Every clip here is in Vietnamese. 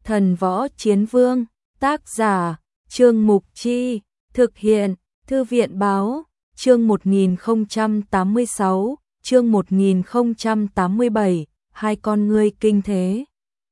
Thần Võ Chiến Vương, tác giả, Trương Mục Chi, thực hiện, Thư viện Báo, chương 1086, chương 1087, hai con ngươi kinh thế.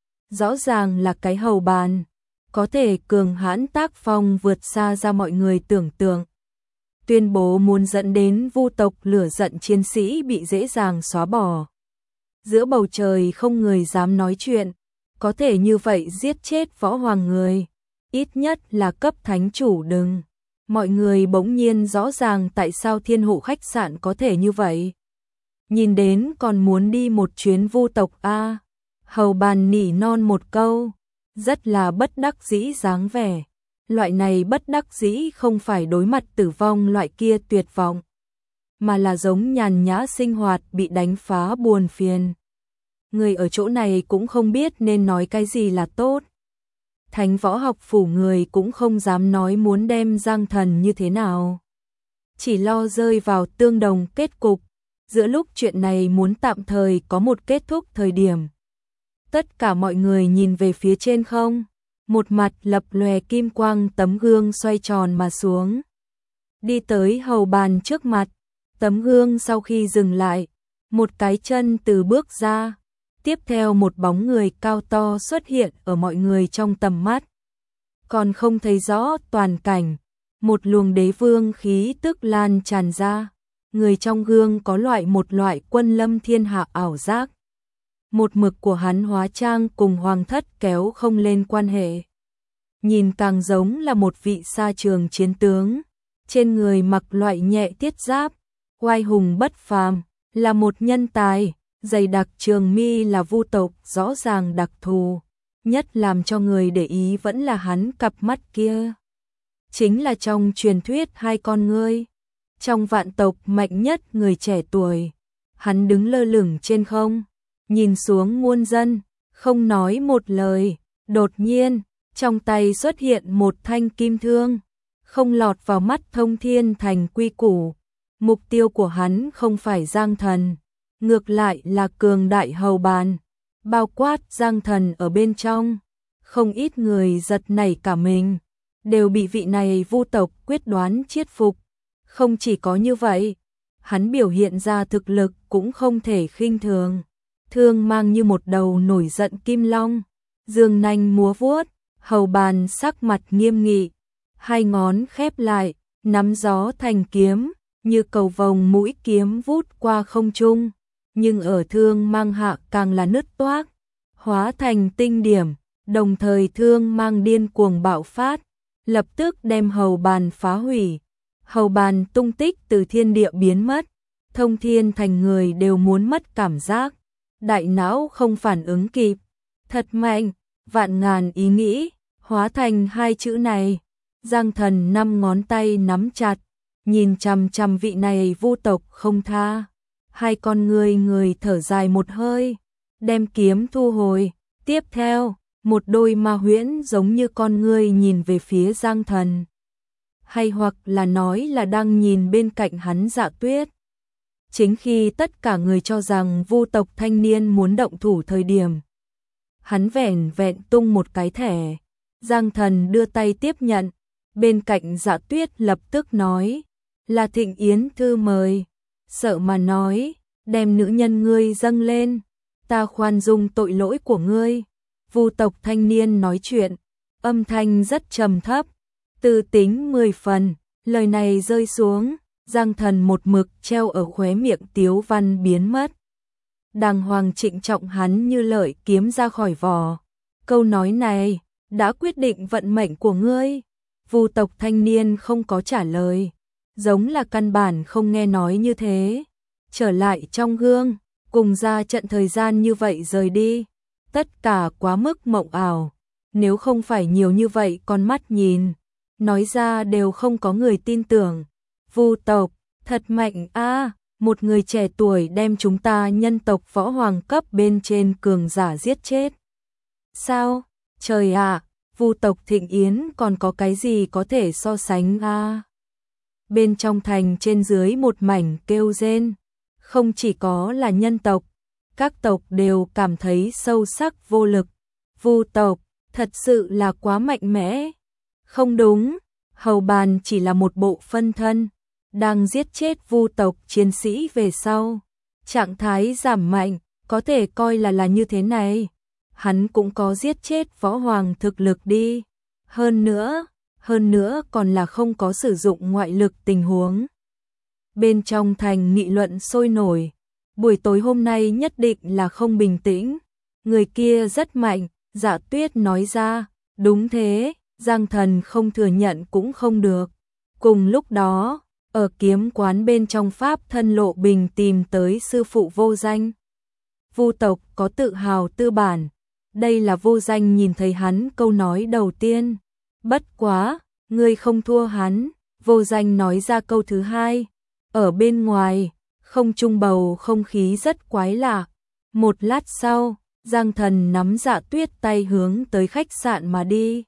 Rõ ràng là cái hầu bàn, có thể cường hãn tác phong vượt xa ra mọi người tưởng tượng. Tuyên bố muốn dẫn đến vu tộc lửa giận chiến sĩ bị dễ dàng xóa bỏ. Giữa bầu trời không người dám nói chuyện, có thể như vậy giết chết võ hoàng người, ít nhất là cấp thánh chủ đừng. Mọi người bỗng nhiên rõ ràng tại sao Thiên Hộ khách sạn có thể như vậy. Nhìn đến còn muốn đi một chuyến vu tộc a. Hầu bàn nỉ non một câu, rất là bất đắc dĩ dáng vẻ. Loại này bất đắc dĩ không phải đối mặt tử vong loại kia tuyệt vọng, mà là giống nhàn nhã sinh hoạt bị đánh phá buồn phiền. Người ở chỗ này cũng không biết nên nói cái gì là tốt. Thánh võ học phủ người cũng không dám nói muốn đem Giang Thần như thế nào. Chỉ lo rơi vào tương đồng kết cục, giữa lúc chuyện này muốn tạm thời có một kết thúc thời điểm. Tất cả mọi người nhìn về phía trên không, một mặt lập lòe kim quang tấm gương xoay tròn mà xuống. Đi tới hầu bàn trước mặt, tấm gương sau khi dừng lại, một cái chân từ bước ra. Tiếp theo một bóng người cao to xuất hiện ở mọi người trong tầm mắt. Còn không thấy rõ toàn cảnh, một luồng đế vương khí tức lan tràn ra. Người trong gương có một loại quân lâm thiên hạ ảo giác. Một mực của hắn hóa trang cùng hoàng thất kéo không lên quan hệ. Nhìn càng giống là một vị sa trường chiến tướng. Trên người mặc loại nhẹ thiết giáp, oai hùng bất phàm, là một nhân tài. Dày đặc trường mi là vu tộc rõ ràng đặc thù, nhất làm cho người để ý vẫn là hắn cặp mắt kia. Chính là trong truyền thuyết hai con ngươi, trong vạn tộc mạnh nhất người trẻ tuổi. Hắn đứng lơ lửng trên không, nhìn xuống muôn dân, không nói một lời. Đột nhiên, trong tay xuất hiện một thanh kim thương, không lọt vào mắt Thông Thiên Thành quy củ. Mục tiêu của hắn không phải Giang Thần, ngược lại là cường đại hầu bàn, bao quát Giang Thần ở bên trong. Không ít người giật nảy cả mình, đều bị vị này vu tộc quyết đoán chiết phục. Không chỉ có như vậy, hắn biểu hiện ra thực lực cũng không thể khinh thường. Thương mang như một đầu nổi giận kim long, dương nanh múa vuốt, hầu bàn sắc mặt nghiêm nghị, hai ngón khép lại, nắm gió thành kiếm, như cầu vồng mũi kiếm vút qua không trung. Nhưng ở thương mang hạ càng là nứt toác, hóa thành tinh điểm, đồng thời thương mang điên cuồng bạo phát, lập tức đem hầu bàn phá hủy. Hầu bàn tung tích từ thiên địa biến mất, Thông Thiên Thành người đều muốn mất cảm giác, đại não không phản ứng kịp. Thật mạnh, vạn ngàn ý nghĩ, hóa thành hai chữ này. Giang Thần năm ngón tay nắm chặt, nhìn chằm chằm vị này vu tộc không tha. Hai con người thở dài một hơi, đem kiếm thu hồi. Tiếp theo, một đôi ma huyễn giống như con ngươi nhìn về phía Giang Thần. Hay hoặc là nói là đang nhìn bên cạnh hắn Dạ Tuyết. Chính khi tất cả người cho rằng vu tộc thanh niên muốn động thủ thời điểm, hắn vẻn vẹn tung một cái thẻ. Giang Thần đưa tay tiếp nhận, bên cạnh Dạ Tuyết lập tức nói, là Thịnh Yến thư mời. Sợ mà nói, đem nữ nhân ngươi dâng lên, ta khoan dung tội lỗi của ngươi. Vu tộc thanh niên nói chuyện, âm thanh rất trầm thấp, tư tính 10 phần. Lời này rơi xuống, Giang Thần một mực treo ở khóe miệng tiếu văn biến mất. Đàng hoàng trịnh trọng hắn như lợi kiếm ra khỏi vỏ. Câu nói này đã quyết định vận mệnh của ngươi. Vu tộc thanh niên không có trả lời, giống là căn bản không nghe nói như thế. Trở lại trong gương, cùng ra trận thời gian như vậy rời đi, tất cả quá mức mộng ảo. Nếu không phải nhiều như vậy con mắt nhìn, nói ra đều không có người tin tưởng. Vu tộc, thật mạnh a, một người trẻ tuổi đem chúng ta nhân tộc võ hoàng cấp bên trên cường giả giết chết. Sao? Trời ạ, vu tộc Thịnh Yến còn có cái gì có thể so sánh a? Bên trong thành trên dưới một mảnh kêu rên. Không chỉ có là nhân tộc, các tộc đều cảm thấy sâu sắc vô lực. Vu tộc, Thật sự là quá mạnh mẽ. Không đúng, hầu bàn chỉ là một bộ phân thân, đang giết chết Vu tộc chiến sĩ về sau. Trạng thái giảm mạnh, có thể coi là như thế này. Hắn cũng có giết chết võ hoàng thực lực đi. Hơn nữa còn là không có sử dụng ngoại lực tình huống. Bên trong thành nghị luận sôi nổi. Buổi tối hôm nay nhất định là không bình tĩnh. Người kia rất mạnh, Dạ Tuyết nói ra. Đúng thế, Giang Thần không thừa nhận cũng không được. Cùng lúc đó, ở kiếm quán bên trong Pháp Thân Lộ Bình tìm tới sư phụ Vô Danh. Vu tộc có tự hào tư bản. Đây là Vô Danh nhìn thấy hắn câu nói đầu tiên. Bất quá, ngươi không thua hắn. Vô Danh nói ra câu thứ hai. Ở bên ngoài, không trung bầu không khí rất quái lạ. Một lát sau, Giang Thần nắm Dạ Tuyết tay hướng tới khách sạn mà đi.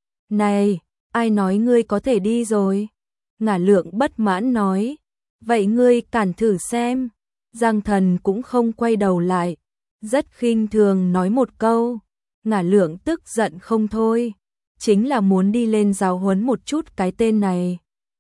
Này, ai nói ngươi có thể đi rồi? Ngả Lượng bất mãn nói. Vậy ngươi cản thử xem. Giang Thần cũng không quay đầu lại. Rất khinh thường nói một câu. Ngả Lượng tức giận không thôi. Chính là muốn đi lên giáo huấn một chút cái tên này.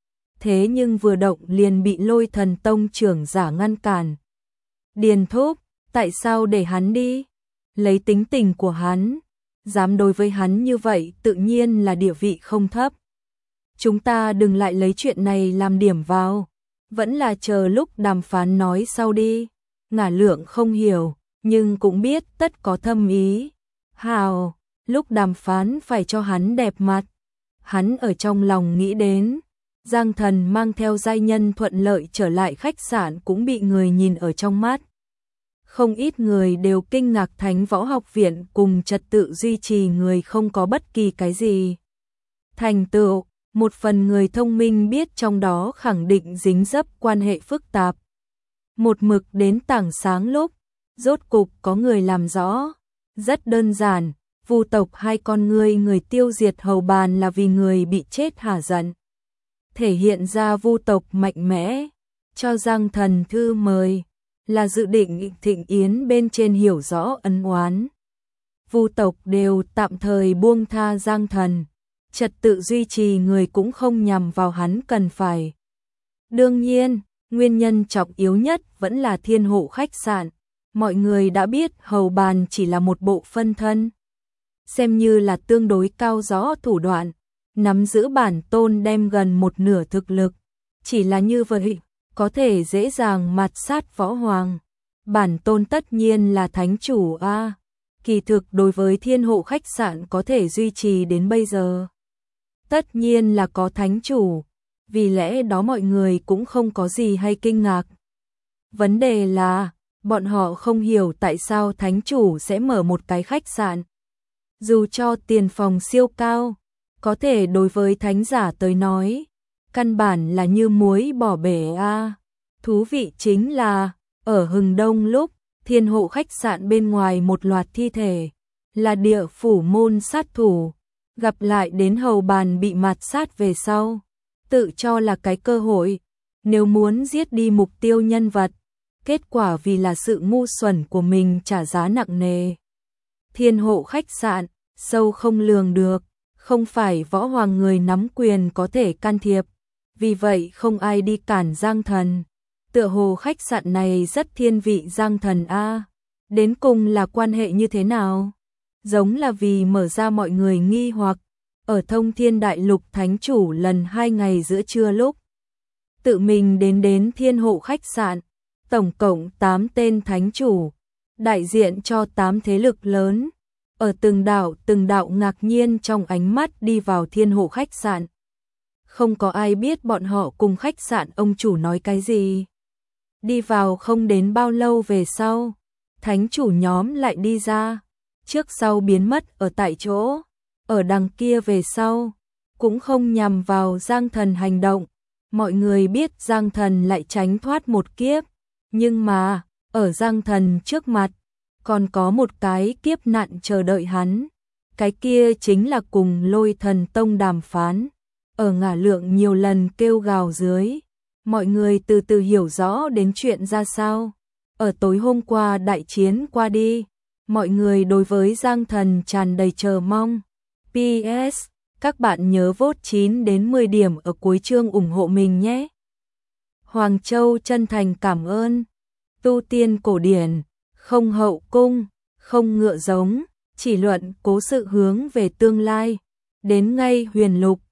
Thế nhưng vừa động liền bị Lôi Thần Tông trưởng giả ngăn cản. Điền thúc, tại sao để hắn đi? Lấy tính tình của hắn, dám đối với hắn như vậy tự nhiên là địa vị không thấp. Chúng ta đừng lại lấy chuyện này làm điểm vào, vẫn là chờ lúc đàm phán nói sau đi. Ngả Lượng không hiểu, nhưng cũng biết tất có thâm ý. Hào, lúc đàm phán phải cho hắn đẹp mặt. Hắn ở trong lòng nghĩ đến, Giang Thần mang theo giai nhân thuận lợi trở lại khách sạn cũng bị người nhìn ở trong mắt. Không ít người đều kinh ngạc Thánh Võ Học Viện cùng trật tự duy trì người không có bất kỳ cái gì thành tựu. Một phần người thông minh biết trong đó khẳng định dính dấp quan hệ phức tạp. Một mực đến tảng sáng lúc, rốt cục có người làm rõ. Rất đơn giản, Vu tộc hai con người tiêu diệt hầu bàn là vì người bị chết hả giận. Thể hiện ra Vu tộc mạnh mẽ, cho Giang Thần thư mời, là dự định thịnh yến bên trên hiểu rõ ân oán. Vu tộc đều tạm thời buông tha Giang Thần. Trật tự duy trì người cũng không nhằm vào hắn cần phải. Đương nhiên, nguyên nhân trọng yếu nhất vẫn là Thiên Hộ khách sạn. Mọi người đã biết hầu bàn chỉ là một bộ phân thân. Xem như là tương đối cao rõ thủ đoạn, nắm giữ bản tôn đem gần một nửa thực lực. Chỉ là như vậy, có thể dễ dàng mạt sát võ hoàng. Bản tôn tất nhiên là thánh chủ a. Kỳ thực đối với Thiên Hộ khách sạn có thể duy trì đến bây giờ, tất nhiên là có thánh chủ, vì lẽ đó mọi người cũng không có gì hay kinh ngạc. Vấn đề là, bọn họ không hiểu tại sao thánh chủ sẽ mở một cái khách sạn. Dù cho tiền phòng siêu cao, có thể đối với thánh giả tới nói, căn bản là như muối bỏ bể a. Thú vị chính là, ở Hừng Đông lúc, Thiên Hộ khách sạn bên ngoài một loạt thi thể, là địa phủ môn sát thủ. Gặp lại đến hầu bàn bị mạt sát về sau, tự cho là cái cơ hội, nếu muốn giết đi mục tiêu nhân vật, kết quả vì là sự ngu xuẩn của mình trả giá nặng nề. Thiên Hộ khách sạn, sâu không lường được, không phải võ hoàng người nắm quyền có thể can thiệp, vì vậy không ai đi cản Giang Thần. Tựa hồ khách sạn này rất thiên vị Giang Thần a. Đến cùng là quan hệ như thế nào? Giống là vì mở ra mọi người nghi hoặc, ở Thông Thiên Đại Lục thánh chủ lần 2 ngày giữa trưa lúc tự mình đến Thiên Hộ khách sạn, tổng cộng 8 tên thánh chủ, đại diện cho 8 thế lực lớn, ở từng đạo ngạc nhiên trong ánh mắt đi vào Thiên Hộ khách sạn. Không có ai biết bọn họ cùng khách sạn ông chủ nói cái gì. Đi vào không đến bao lâu về sau, thánh chủ nhóm lại đi ra, trước sau biến mất ở tại chỗ. Ở đằng kia về sau, cũng không nhằm vào Giang Thần hành động. Mọi người biết Giang Thần lại tránh thoát một kiếp, nhưng mà, ở Giang Thần trước mặt, còn có một cái kiếp nạn chờ đợi hắn. Cái kia chính là cùng Lôi Thần Tông đàm phán. Ở Ngả Lượng nhiều lần kêu gào dưới, mọi người từ từ hiểu rõ đến chuyện ra sao. Ở tối hôm qua đại chiến qua đi, mọi người đối với Giang Thần tràn đầy chờ mong. PS, các bạn nhớ vote 9 đến 10 điểm ở cuối chương ủng hộ mình nhé. Hoàng Châu chân thành cảm ơn. Tu tiên cổ điển, không hậu cung, không ngựa giống, chỉ luận cố sự hướng về tương lai. Đến ngay huyền lục,